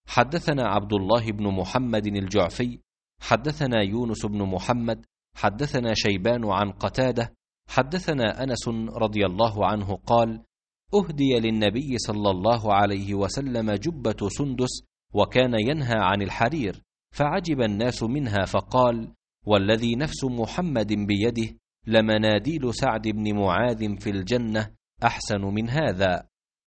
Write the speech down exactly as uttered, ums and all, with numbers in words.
حدثنا عبد الله بن محمد الجعفي حدثنا يونس بن محمد حدثنا شيبان عن قتادة حدثنا أنس رضي الله عنه قال: أهدي للنبي صلى الله عليه وسلم جبة سندس وكان ينهى عن الحرير، فعجب الناس منها، فقال: والذي نفس محمد بيده لمناديل سعد بن معاذ في الجنة أحسن من هذا.